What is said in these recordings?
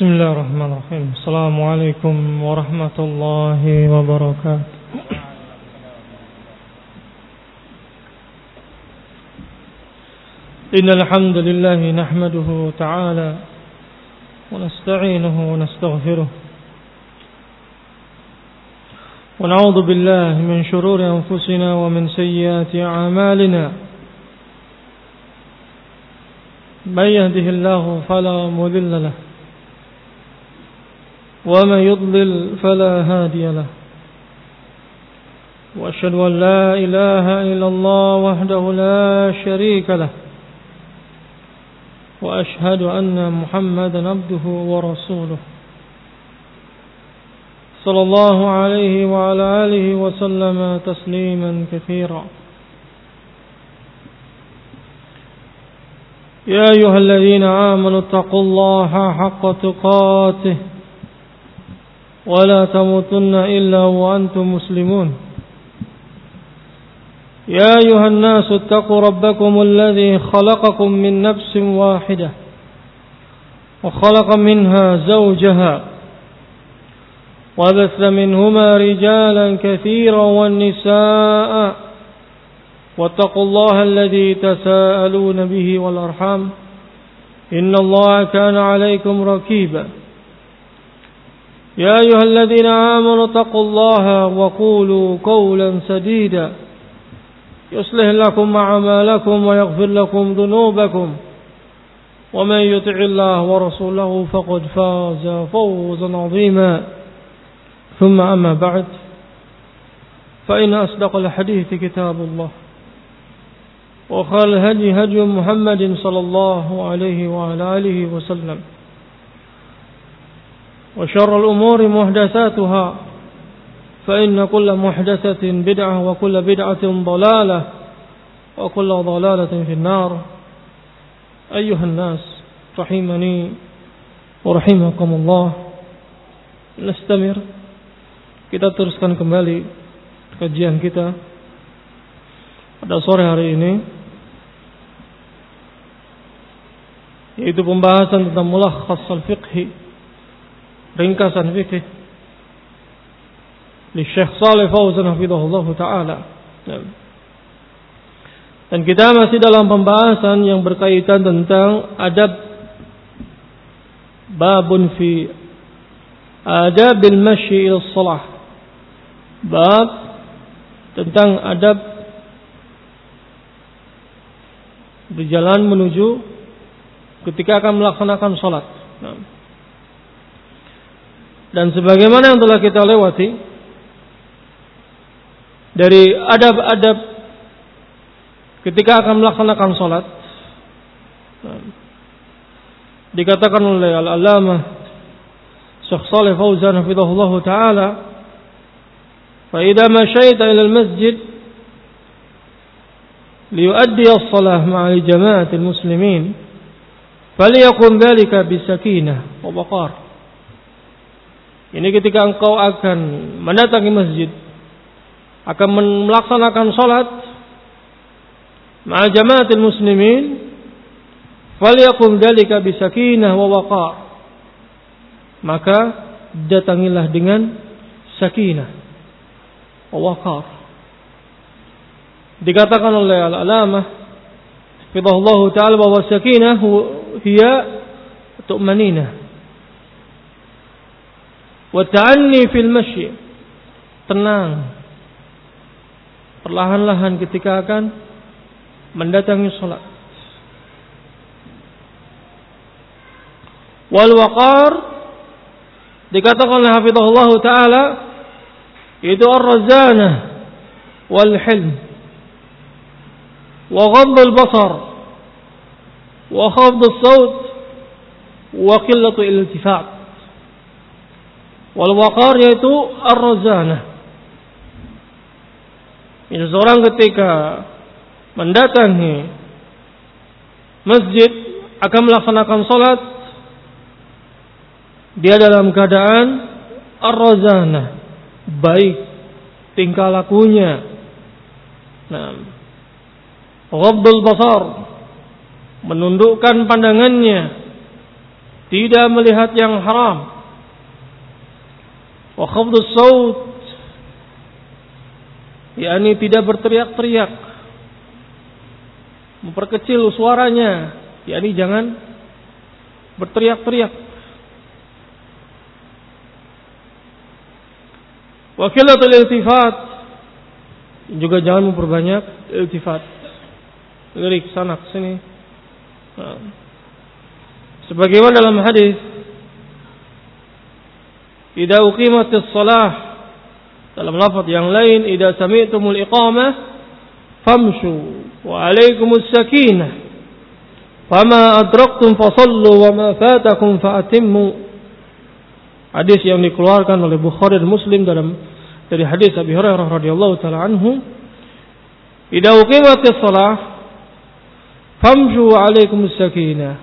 Bismillahirrahmanirrahim. Assalamualaikum warahmatullahi wabarakatuh. Innal hamdalillah nahmaduhu ta'ala wa nasta'inuhu wa nastaghfiruh. Wa na'udzu billahi min shururi anfusina wa min sayyiati a'malina. May yahdihillahu fala mudilla lahu ومن يضلل فلا هادي له وأشهد أن لا إله إلا الله وحده لا شريك له وأشهد أن محمدا عبده ورسوله صلى الله عليه وعلى آله وسلم تسليما كثيرا. يا أيها الذين آمنوا اتقوا الله حق تقاته ولا تموتن إلا وأنتم مسلمون. يا أيها الناس اتقوا ربكم الذي خلقكم من نفس واحدة وخلق منها زوجها وبث منهما رجالا كثيرا والنساء واتقوا الله الذي تساءلون به والأرحام إن الله كان عليكم رقيبا. يا أيها الذين آمنوا اتقوا الله وقولوا قولا سديدا يصلح لكم أعمالكم ويغفر لكم ذنوبكم ومن يطع الله ورسوله فقد فاز فوزا عظيما. ثم أما بعد فإن أصدق الحديث كتاب الله وخير الهدي هدي محمد صلى الله عليه وعلى آله وسلم وشر الأمور محدثاتها فإن كل محدثة بدعة وكل بدعة ضلالة وكل ضلالة في النار. أيها الناس رحمني ورحمكم الله. Nastamir, kita teruskan kembali kajian kita pada sore hari ini, yaitu pembahasan tentang mulakhas al-fiqhi, ringkasan fikih li Syekh Shalih Fauzan hafizahullah taala. Dan kita masih dalam pembahasan yang berkaitan tentang adab, babun fi adabil masyi ila shalah, bab tentang adab berjalan menuju ketika akan melaksanakan salat. Dan sebagaimana yang telah kita lewati dari adab-adab ketika akan melaksanakan salat, dikatakan oleh Al-Allamah Syekh Shalih Fauzan hafizahullah taala, "Fa idza masyaita ila al-masjid liyuaddi as-salah ma'a jama'ati al-muslimin falyakun dhalika bisakinah wa waqar." Ini ketika engkau akan mendatangi masjid, akan melaksanakan salat ma'a jama'atil muslimin, falyakum dzalika bisakinah wa waqar. Maka datangilah dengan sakinah wa waqar. Dikatakan oleh Al-Allamah hafizahullah taala bahwa sakinah hiya tu'maninah wa ta'anni fil masyi, tenang, perlahan-lahan ketika akan mendatangi salat. Wal waqar, dikatakan oleh hafizahullah taala, itu ar-razanah wal hilm wa ghadd al-basar wa khafd as-sawt wa qillatu al-iltifat. Wal waqar yaitu ar-razanah. Ini seorang ketika mendatangi masjid akan melaksanakan salat, dia dalam keadaan ar-razanah, baik tingkah lakunya. Ghaddul basar, menundukkan pandangannya, tidak melihat yang haram. Wa khafdus saut, yakni tidak berteriak-teriak, memperkecil suaranya, yakni jangan berteriak-teriak. Wa qillatul iltifat, juga jangan memperbanyak iltifat, lirik sana ke sini. Sebagaimana dalam hadis, idza uqimatis shalah, dalam lafaz yang lain, idza sami'tumul iqamah famshu wa 'alaikumus sakinah fama adraktum fasallu wa ma fatakum faatimmu. Hadis yang dikeluarkan oleh Bukhari dan Muslim dari hadis Abi Hurairah radhiyallahu taala anhu, idza uqimatis shalah famshu wa 'alaikumus sakinah.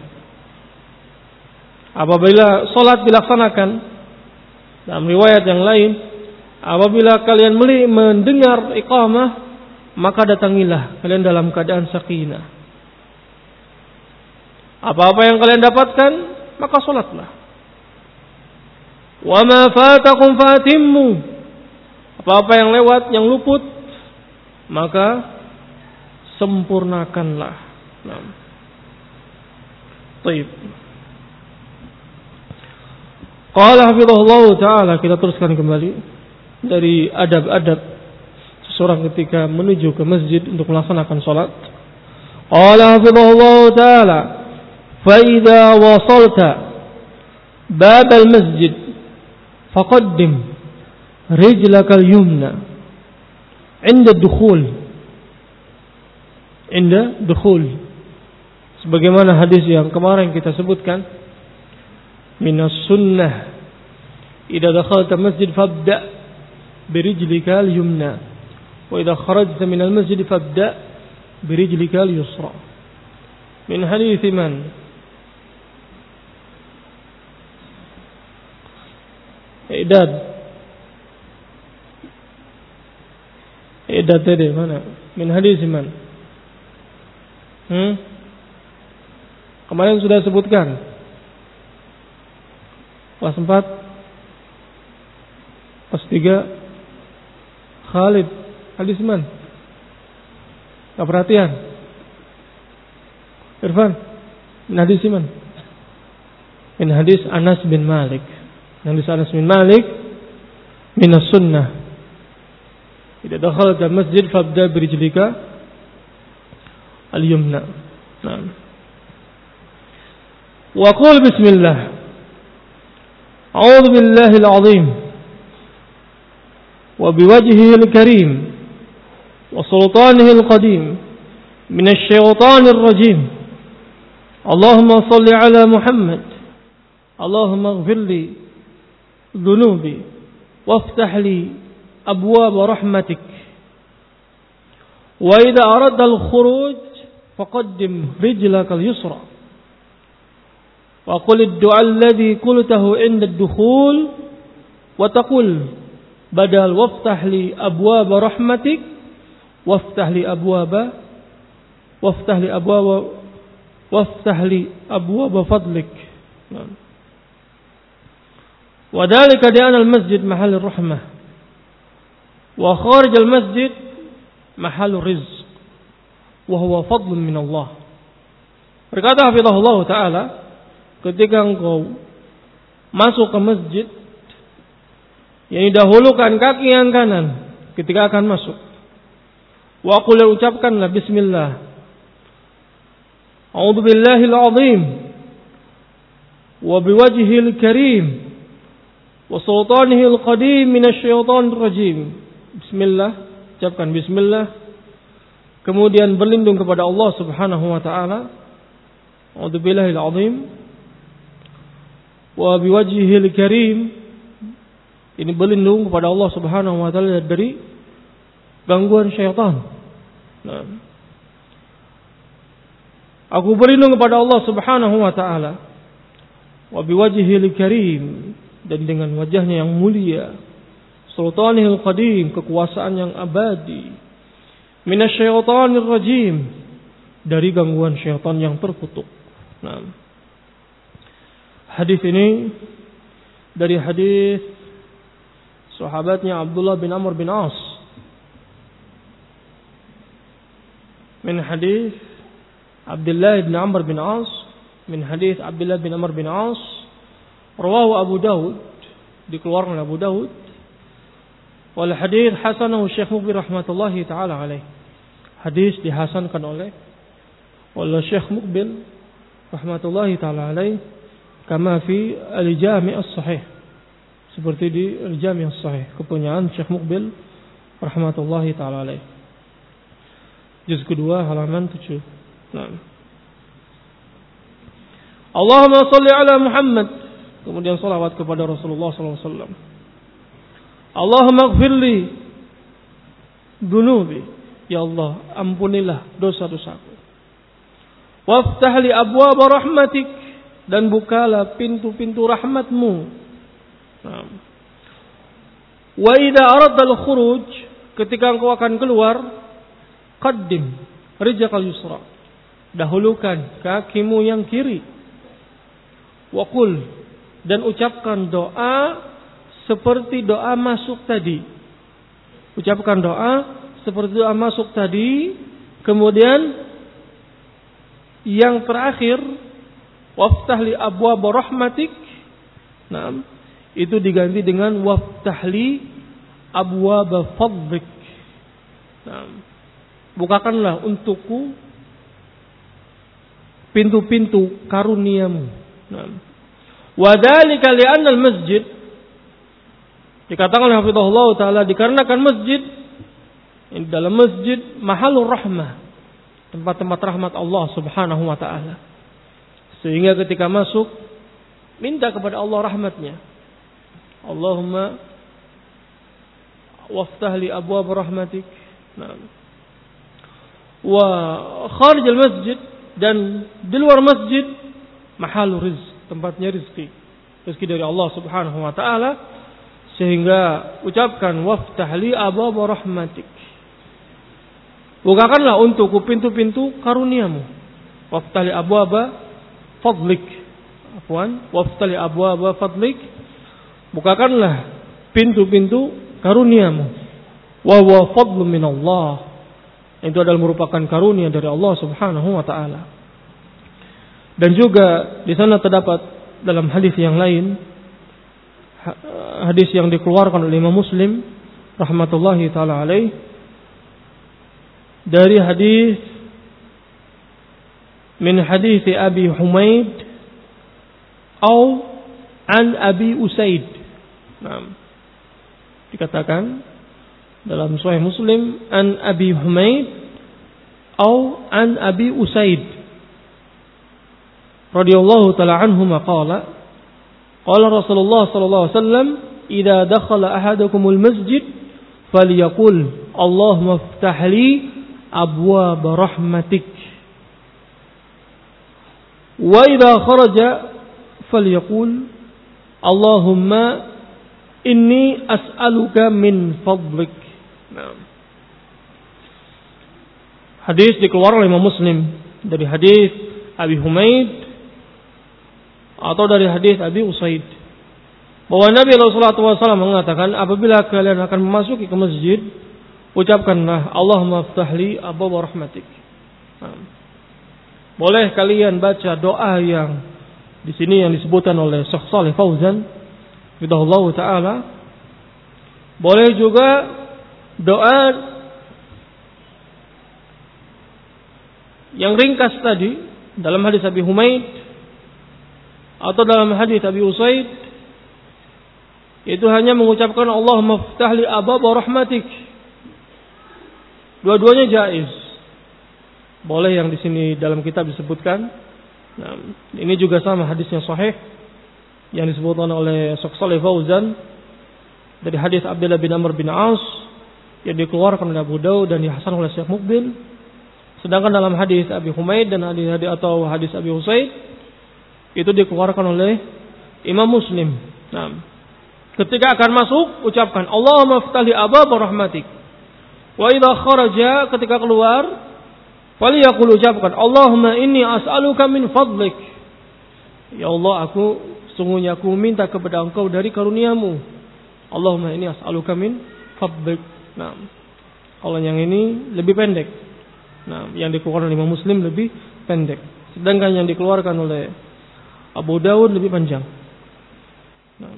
Apabila salat dilaksanakan, dalam riwayat yang lain, apabila kalian mendengar iqamah, maka datangilah kalian dalam keadaan sakinah. Apa-apa yang kalian dapatkan, maka salatlah. Wa ma fatakum fatimmu. Apa-apa yang lewat, yang luput, maka sempurnakanlah. Nah. Baik. Qala hafizahullah ta'ala, kita teruskan kembali dari adab-adab seseorang ketika menuju ke masjid untuk melaksanakan salat. Qala hafizahullah ta'ala, fa idza wasalta bab al-masjid faqaddim rijlaka al-yumna 'inda ad-dukhul. Sebagaimana hadis yang kemarin kita sebutkan, minas sunnah idza dakhalta masjid fabda birijlika al-yumna wa idza kharajta minal masjid fabda birijlika al-yusra. Min hadits man? Idad tadi mana? Min hadits man? Kemarin sudah sebutkan. Kelas 4, kelas 3, Khalid, hadis man? Gak perhatian. Irfan, min hadis man? Min hadis Anas bin Malik. Hadis Anas bin Malik minas sunnah. Idza dakhalta masjid fabda birijlika al-yumna. Naam. Wa qul bismillah. أعوذ بالله العظيم وبوجهه الكريم وسلطانه القديم من الشيطان الرجيم. اللهم صل على محمد. اللهم اغفر لي ذنوبي وافتح لي أبواب رحمتك. وإذا أردت الخروج فقدم رجلك اليسرى. وقل الدعاء الذي قلته عند الدخول وتقول بدل وافتح لي أبواب رحمتك وافتح لي أبواب فضلك. وذلك لأن المسجد محل الرحمة وخارج المسجد محل الرزق وهو فضل من الله. Berkata hafizahullah ta'ala, ketika engkau masuk ke masjid, yang didahulukan kaki yang kanan ketika akan masuk. Wa qul, ucapkanlah bismillah. A'udzu billahil azim wa biwajhihil karim wa sultanihil qadim minasy syaithanir rajim. Bismillah, ucapkan bismillah. Kemudian berlindung kepada Allah Subhanahu wa taala. A'udzu billahil azim wa biwajhihil karim, ini berlindung kepada Allah Subhanahu wa taala dari gangguan syaitan. Nah, aku berlindung kepada Allah Subhanahu wa taala wa biwajhihil karim, dan dengan wajahnya yang mulia, sultanihil qadim, kekuasaan yang abadi, minasyaitonir rajim, dari gangguan syaitan yang terkutuk. Nah, Hadis ini dari hadis sahabatnya Abdullah bin Amr bin As. Min hadis Abdullah bin Amr bin As, min hadis Abdullah bin Amr bin As, rawahu Abu Dawud, dikeluarkan oleh Abu Dawud. Wal hadis hasanahu Syekh Muqbil rahmatullahi taala alaih. Hadis dihasankan oleh Syekh Muqbil rahmatullahi taala alaih, kama fi al-Jami' as-Sahih, seperti di al-Jami' as-Sahih, kepunyaan Syekh Muqbil rahmatullahi taala alaih. Juz kedua halaman 7. Nah. Allahumma shalli ala Muhammad. Kemudian salawat kepada Rasulullah sallallahu alaihi wasallam. Allahumma ighfirli dunubi. Ya Allah, ampunilah dosa-dosaku. Waftah li abwaab rahmatik, dan bukalah pintu-pintu rahmat-Mu. Nah. Wa idza aradta al-khuruj, ketika engkau akan keluar, qaddim rijlakal yusra, dahulukan kakimu yang kiri. Wa qul, dan ucapkan doa seperti doa masuk tadi. Ucapkan doa seperti doa masuk tadi. Kemudian yang terakhir, waftah li abwaab rahmatik. Nah, itu diganti dengan waftah li abwaab fadlik. Nah, bukakanlah untukku pintu-pintu karuniamu. Nah, wa dzalika li'anna al-masjid, dikatakan oleh hafizahullah taala, dikarenakan masjid, di dalam masjid mahalur rahmah, tempat-tempat rahmat Allah Subhanahu wa taala. Sehingga ketika masuk, minta kepada Allah rahmatnya. Allahumma waftah li abwaab rahmatik. Nah. Wa kharij al-masjid, dan di luar masjid mahalur rizq, tempatnya rezeki dari Allah Subhanahu wa taala. Sehingga ucapkan waftah li abwaab rahmatik, bukakanlah untukku pintu-pintu karuniamu. Waftah li abwaab fadlik, waftah li abwaab fadlik, bukakanlah pintu-pintu karuniamu. Wa huwa fadlun min Allah, itu adalah merupakan karunia dari Allah Subhanahu wa taala. Dan juga di sana terdapat dalam hadis yang lain, hadis yang dikeluarkan oleh Imam Muslim rahmatullahi taala alaih, dari hadis min hadis Abi Humaid atau an Abi Usaid. Nah, dikatakan dalam Sahih Muslim an Abi Humaid atau an Abi Usaid radhiyallahu taala anhu qala qala Rasulullah sallallahu alaihi wasallam idza dakhala ahadukumul masjid falyaqul Allahumma iftah li abwaab rahmatik wa idza kharaja falyaqul Allahumma inni as'aluka min fadlik. Nah. Hadis dikeluarkan oleh Imam Muslim dari hadis Abi Humaid atau dari hadis Abi Usaid, bahwa Nabi sallallahu alaihi wasallam mengatakan, apabila kalian akan memasuki ke masjid, ucapkanlah Allahumma iftah li abwaab rahmatik. Nah. Boleh kalian baca doa yang di sini yang disebutkan oleh Syekh Shalih Fauzan hafizahullah taala. Boleh juga doa yang ringkas tadi dalam hadis Abi Humaid atau dalam hadis Abi Usaid, itu hanya mengucapkan Allahumma iftah li abwaab rahmatik. Dua-duanya jaiz. Boleh yang di sini dalam kitab disebutkan. Nah, ini juga sama hadisnya sahih yang disebutkan oleh Syekh Shalih Fauzan dari hadis Abdullah bin Amr bin As yang dikeluarkan oleh Abu Dawud dan dihasan oleh Syekh Muqbil. Sedangkan dalam hadis Abi Humaid dan hadis Abi Usaid itu dikeluarkan oleh Imam Muslim. Nah, ketika akan masuk ucapkan Allahumma iftah li abwaab rahmatik. Wa idza kharaja, ketika keluar, falyaqul, ucapkan Allahumma inni as'aluka min fadlik. Ya Allah, aku sesungguhnya aku meminta kepada engkau dari karuniamu. Allahumma inni as'aluka min fadlik. Nah, kalau yang ini lebih pendek. Nah, yang dikeluarkan oleh Imam Muslim lebih pendek. Sedangkan yang dikeluarkan oleh Abu Dawud lebih panjang. Nah.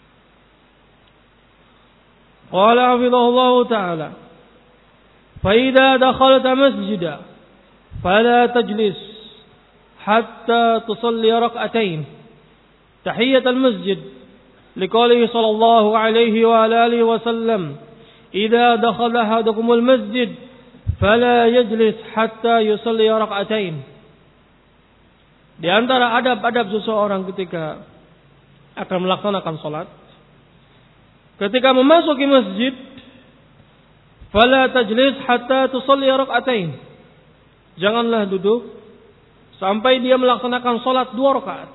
Qala hafizahullahu ta'ala. Fa idza dakhalta masjida fala tajlis hatta tusalli rak'atain tahiyatul masjid. Liqaulihi sallallahu alaihi wa alihi wasallam, "Idza dakhala ahadukumul masjid fala yajlis hatta yusalli rak'atain." Di antara adab-adab seseorang ketika akan melaksanakan salat, ketika memasuki masjid, fala tajlis hatta tusalli rak'atain. Janganlah duduk sampai dia melaksanakan salat 2 rakaat.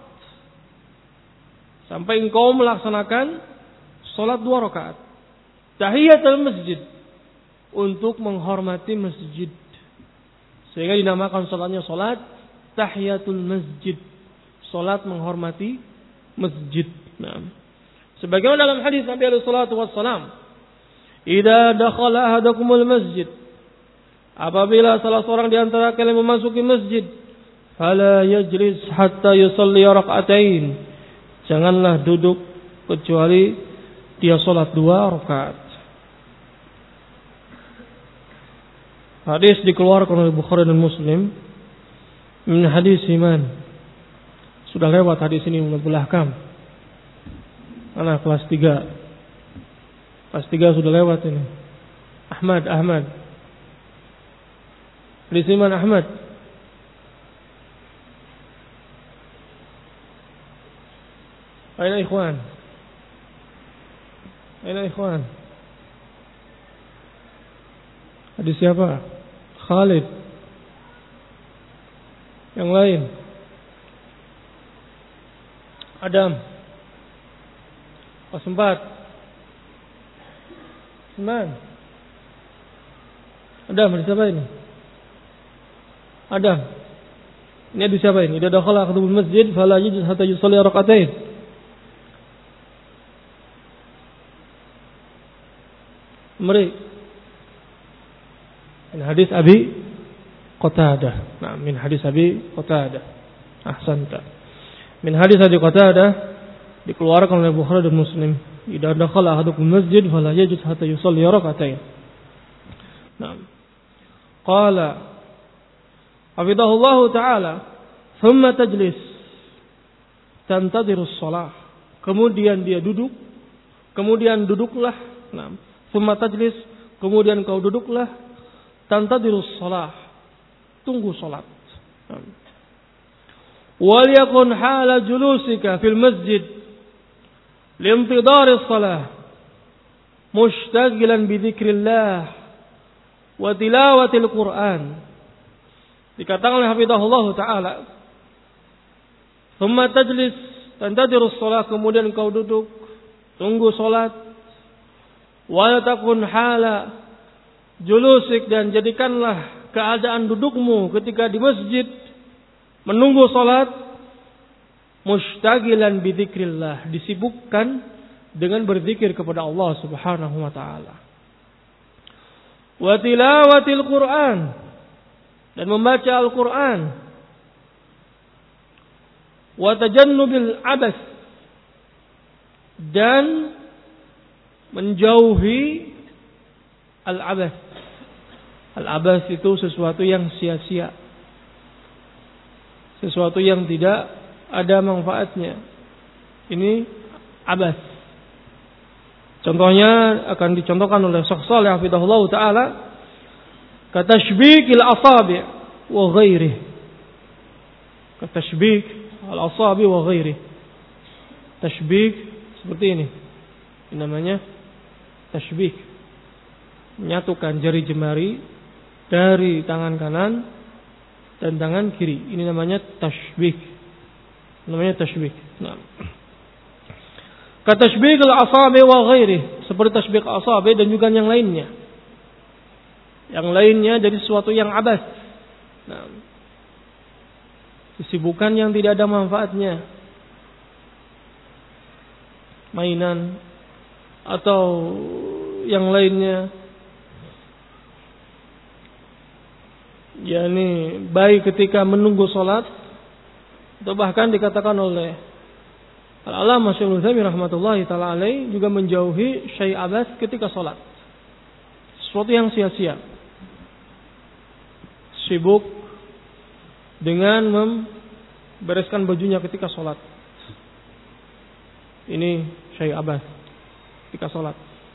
Sampai engkau melaksanakan salat 2 rakaat. Tahiyatul masjid, untuk menghormati masjid. Sehingga dinamakan salatnya salat tahiyatul masjid, salat menghormati masjid. Nah, sebagaimana dalam hadis Nabi alaihi salatu wassalam, "Idza dakhala ahadukumul masjid," apabila salah seorang di antara kalian memasuki masjid, "fala yajlis hatta yusalli rak'atain." Janganlah duduk kecuali dia salat 2 rakaat. Hadis dikeluarkan oleh Bukhari dan Muslim min hadis Iman. Sudah lewat hadis ini belakang. Anak kelas 3. Kelas 3 sudah lewat ini. Ahmad. Hadis Iman Ahmad. Aina ikhwan? Hadis siapa? Khalid. Yang lain? Adam. Pas 4. Adam, hadis siapa ini? Adam. Ini hadis siapa ini? Idza dakhala ahadukumul masjid fala yajlis hatta yusalli rak'atain. Mari. Min hadis Abi Qatadah. Nah, min hadis Abi Qatadah. Ahsanta. Min hadis Abi Qatadah dikeluarkan oleh Bukhari dan Muslim. Idza dakhala ahadukum masjid fala yajlis hatta yusalli rak'atain. Nah. Qala hafidhahullahu ta'ala, "Thumma tajlis tantadhiru shalah." Kemudian dia duduk, kemudian duduklah. Nah, thumma tajlis, kemudian kau duduklah, tantadhiru shalah, tunggu salat. Wal yakun hala julusika fil masjid liintidari shalah mushtagilan bi dzikrillah wa tilawatil Qur'an. Dikatakan oleh hafizahullah ta'ala, thumma tajlis tantadhiru shalah, kemudian kau duduk tunggu salat. Wa takun hala julusik, dan jadikanlah keadaan dudukmu ketika di masjid menunggu salat mushtagilan bi dzikrillah, disibukkan dengan berzikir kepada Allah Subhanahu wa taala. Wa tilawatil Qur'an, dan membaca Al-Qur'an. Wa tajannubil abas, dan menjauhi al-abas. Al-abas itu sesuatu yang sia-sia, sesuatu yang tidak ada manfaatnya. Ini abas. Contohnya akan dicontohkan oleh Syekh Shalih hafizahullah taala, katashbikil asabi' wa ghairihi. Katashbik al-asabi' wa ghairihi. Tashbik seperti ini. Ini namanya tashbik. Menyatukan jari jemari dari tangan kanan dan tangan kiri. Ini namanya tashbik. Nah. Katashbik al-asabi' wa ghairihi, seperti tashbik asabi' dan juga yang lainnya. Yang lainnya dari sesuatu yang abas. Nah. Kesibukan yang tidak ada manfaatnya. mainan atau yang lainnya. yakni baik ketika menunggu sholat, atau bahkan dikatakan oleh Al-Allamah Syaikh Utsaimin rahmatullahi taala alaih juga menjauhi syai' abas ketika sholat, sesuatu yang sia-sia, sibuk dengan membereskan bajunya ketika sholat. Ini syai' abas ketika sholat,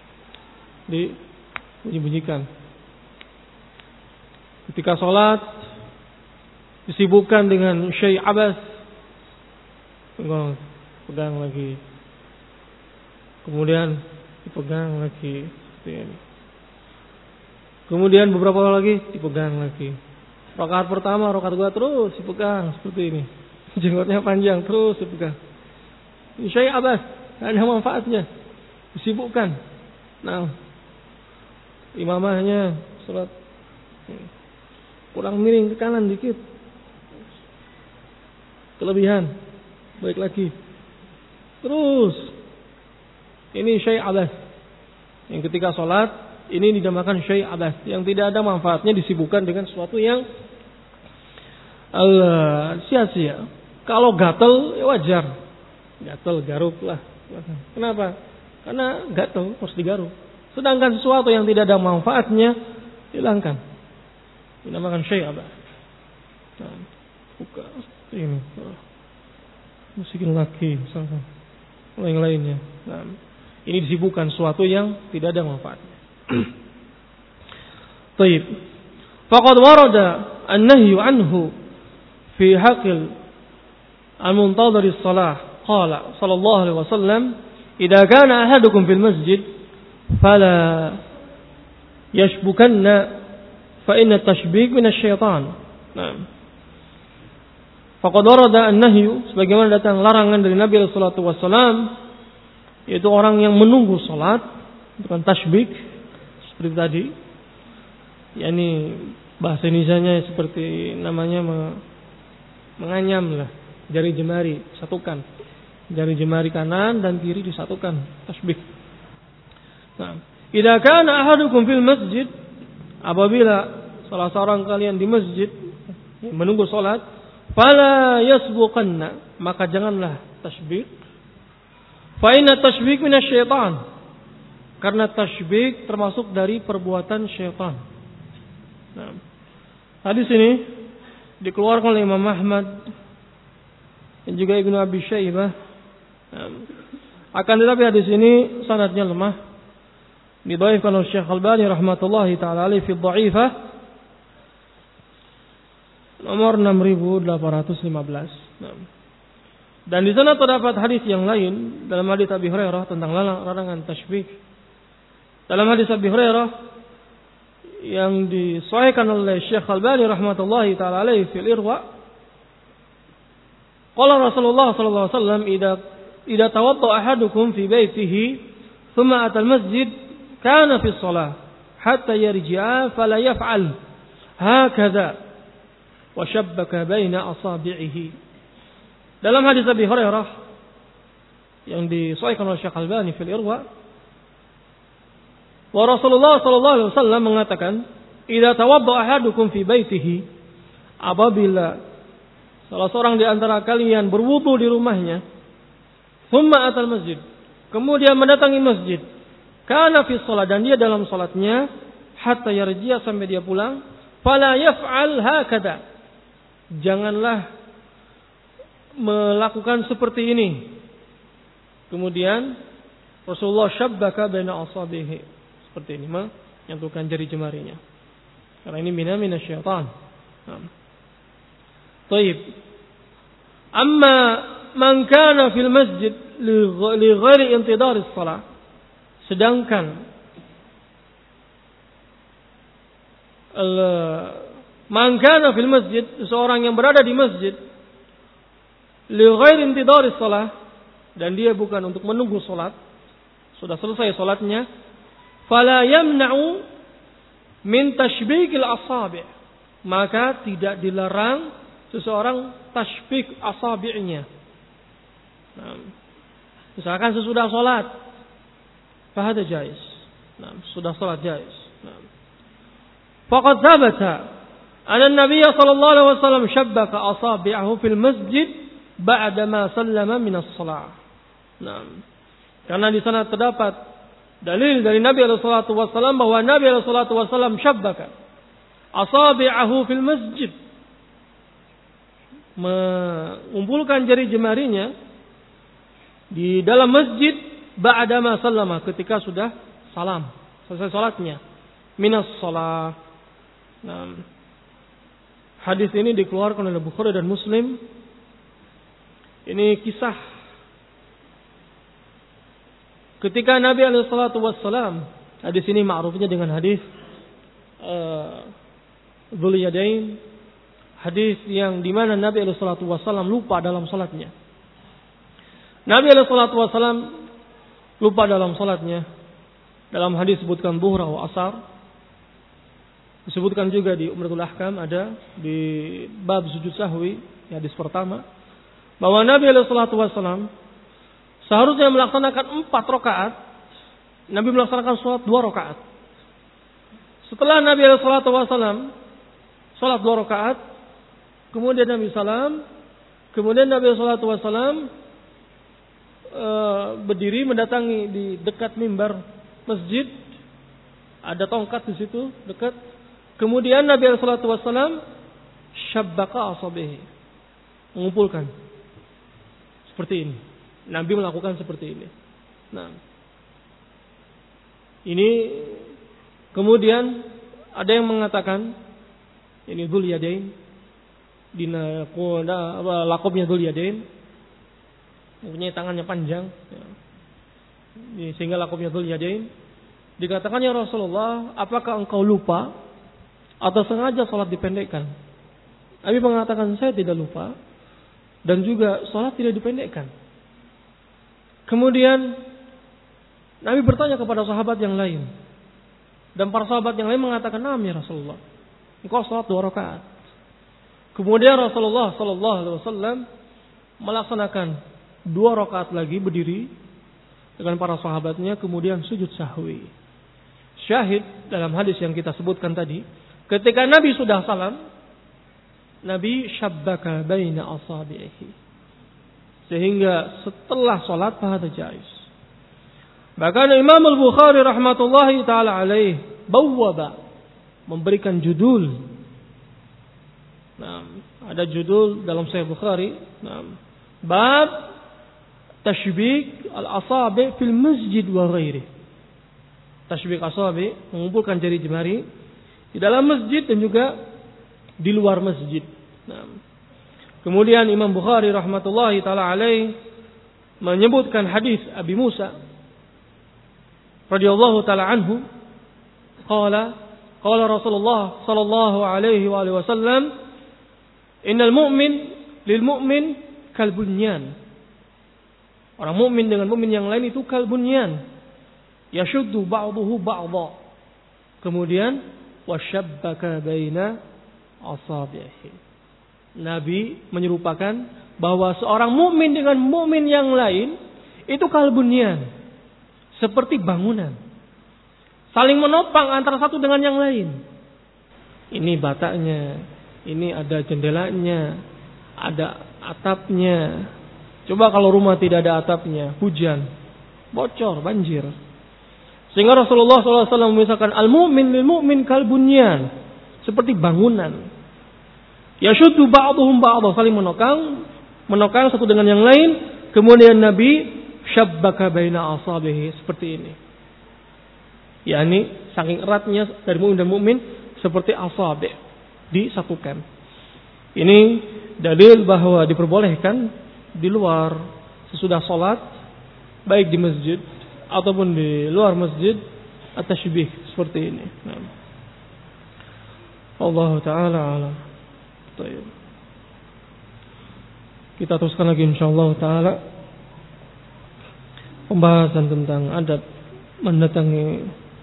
dibunyikan. Ketika sholat disibukkan dengan syai' abas, pegang lagi, kemudian dipegang lagi, kemudian beberapa lagi dipegang lagi. Rakaat pertama, rakaat kedua terus dipegang seperti ini, jenggotnya panjang terus dipegang. Ini syai' abas, tidak ada manfaatnya, disibukkan. Nah, imamahnya sholat kurang miring ke kanan dikit, kelebihan, baik lagi, terus. Ini syai' abas. Yang ketika sholat ini dinamakan syai' abas, yang tidak ada manfaatnya, disibukkan dengan sesuatu yang sia-sia. Kalau gatel ya wajar, gatel garuk lah. Kenapa? Karena gatel harus digaruk. Sedangkan sesuatu yang tidak ada manfaatnya hilangkan, dinamakan syai' abas. Nah, buka ini, musikin lagi, misalkan yang lainnya. Nah, ini disibukkan sesuatu yang tidak ada manfaatnya. Baik. Faqad warada an-nahyu anhu fi haqqil al-muntadhir as-salah. Qala sallallahu alaihi wasallam, "Idza kana ahadukum fil masjid fala yashbukanna fa inna at-tashbik min asy-syaitan." Nah, faqad warada an-nahyu, sebagaimana datang larangan dari Nabi sallallahu alaihi wasallam, yaitu orang yang menunggu salat, bukan tasbik seperti tadi, yakni bahasa Indonesianya seperti namanya menganyam lah, jari jemari satukan, jari jemari kanan dan kiri disatukan, tasbik. Nah, idza kana ahadukum fil masjid, apabila salah seorang kalian di masjid menunggu salat, fala yasbuqanna, maka janganlah tasbik. Fa inna tasbik minasyaitan, karena tasbik termasuk dari perbuatan syaitan. Nah, hadis ini dikeluarkan oleh Imam Ahmad dan juga Ibnu Abi Syaibah. Nah, akan tetapi hadis ini sanadnya lemah, didhaifkan oleh Syekh Al-Albani rahmatullahi taala alaihi fi dhaifah nomor 6815. Nah, dan di sana terdapat hadis yang lain dalam hadis Abi Hurairah tentang larangan tasbih. Dalam hadis Abi Hurairah yang disahihkan oleh Syekh Al-Albani rahmatullahi taala alaihi fil Irwa, qala Rasulullah sallallahu alaihi wasallam, idza tawadda ahadukum fi baitihi thumma ata al-masjid kana fi shalah hatta yarji'a fala yaf'al hakadha wa shabbaka baina asabi'ihi. Dalam hadis Abi Hurairah yang disahihkan oleh Syekh Al-Albani fil Irwa, wa Rasulullah sallallahu alaihi wasallam mengatakan, idza tawadda ahadukum fi baitihi, apabila salah seorang di antara kalian berwudu di rumahnya, thumma atal masjid, kemudian mendatangi masjid, kana fi shalah, dan dia dalam salatnya, hatta yarji'a, sampai dia pulang, fala yaf'al hakada, janganlah melakukan seperti ini. Kemudian Rasulullah syabbaka baina asabihi, seperti ini, menyentuhkan jari jemarinya, karena ini mina syaitan. Taib. Amma man kana fil masjid li ghairi intidar as-salah, sedangkan man kana fil masjid, seorang yang berada di masjid li ghairi intidar as-salah, dan dia bukan untuk menunggu salat, sudah selesai salatnya, fala yamna'u min tashbikil asabi', maka tidak dilarang seseorang tashbik asabi'nya. Nah, Misalkan sesudah sholat, fahada jais. Nah, sudah sholat jais. Nah. Faqad thabata anna Nabi sallallahu alaihi wasallam shabbaka asabi'ahu fil masjid ba'da ma sallama min as-shalah. Nah, karena di sana terdapat dalil dari Nabi alaihi salatu wasallam bahwa Nabi alaihi salatu wasallam shabbaka asabi'ahu fil masjid, mengumpulkan jari jemarinya di dalam masjid ba'da ma sallama, ketika sudah salam, selesai salatnya, minas shalah. Nah, hadis ini dikeluarkan oleh Bukhari dan Muslim. Ini kisah ketika Nabi alaihi salatu wassalam, hadis ini ma'rufnya dengan hadis Dzul Yadain, hadis yang dimana Nabi alaihi salatu wassalam lupa dalam salatnya. Nabi alaihi salatu wassalam lupa dalam salatnya. Dalam hadis disebutkan zuhur wa asar. Disebutkan juga di Umratul Ahkam, ada di bab sujud sahwi, hadis pertama, bahwa Nabi alaihi salatu wassalam seharusnya melaksanakan 4 rakaat. Nabi melaksanakan salat 2 rakaat. Setelah Nabi alaihi salatu wassalam salat 2 rakaat, kemudian Nabi salam, kemudian Nabi alaihi salatu wassalam berdiri mendatangi di dekat mimbar masjid, ada tongkat di situ dekat. Kemudian Nabi alaihi salatu wassalam syabbaka asabihi, mengumpulkan seperti ini. Nabi melakukan seperti ini. Nah, ini kemudian ada yang mengatakan ini Dzul Yadain, dina lakopnya Dzul Yadain, mempunyai tangannya panjang, ya. Sehingga lakopnya Dzul Yadain. Dikatakan, ya Rasulullah, apakah engkau lupa atau sengaja salat dipendekkan? Nabi mengatakan, saya tidak lupa dan juga salat tidak dipendekkan. Kemudian Nabi bertanya kepada sahabat yang lain, dan para sahabat yang lain mengatakan, "Naam ya Rasulullah, engkau salat 2 rakaat." Kemudian Rasulullah sallallahu alaihi wasallam melaksanakan 2 rakaat lagi berdiri dengan para sahabatnya, kemudian sujud sahwi. Syahid dalam hadis yang kita sebutkan tadi, ketika Nabi sudah salam, Nabi syabbaka baina asabihi, sehingga setelah salat fahada jais. Bahkan Imam Al-Bukhari rahmatullahi taala alaih bawwaba, memberikan judul. Nah, ada judul dalam Sahih Bukhari, nah, bab tashbik al-asabi fil masjid wa ghairi. Tashbik asabi, mengumpulkan jari jemari di dalam masjid dan juga di luar masjid. Nah, kemudian Imam Bukhari rahmatullahi taala alaih menyebutkan hadis Abi Musa radhiyallahu taala anhu, qala Rasulullah sallallahu alaihi wasallam, innal mu'min lil mu'min kal bunyan. Orang mukmin dengan mukmin yang lain itu kal bunyan, yashuddu ba'dahu ba'dha. Kemudian wasyabbaka baina asabihi. Nabi menyerupakan bahwa seorang mukmin dengan mukmin yang lain itu kal bunyan, seperti bangunan, saling menopang antara satu dengan yang lain. Ini bataknya, ini ada jendelanya, ada atapnya. Coba kalau rumah tidak ada atapnya, hujan, bocor, banjir. Sehingga Rasulullah SAW memisahkan al-mu'min lil mu'min kal bunyan, seperti bangunan. Yashuddu ba'dhum ba'dha, saling menokang satu dengan yang lain. Kemudian Nabi syabbaka baina asabihi, seperti ini. yakni saking eratnya dari mukmin dan mukmin seperti asabi disatukan. Ini dalil bahwa diperbolehkan di luar sesudah sholat, baik di masjid ataupun di luar masjid, at-tashbih seperti ini. Nah. Allah Ta'ala alam. Baik. Kita teruskan lagi insyaallah Ta'ala pembahasan tentang adab mendatangi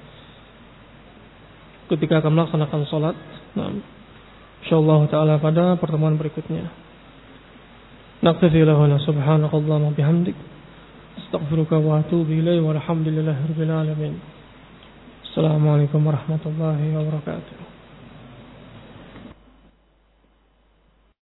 ketika akan melaksanakan sholat. Nah, insyaallah Ta'ala pada pertemuan berikutnya. Naqtafi lahu subhanakallahumma bihamdik astaghfiruka wa atubu ilaik. Walhamdulillahirabbil alamin. Assalamualaikum warahmatullahi wabarakatuh.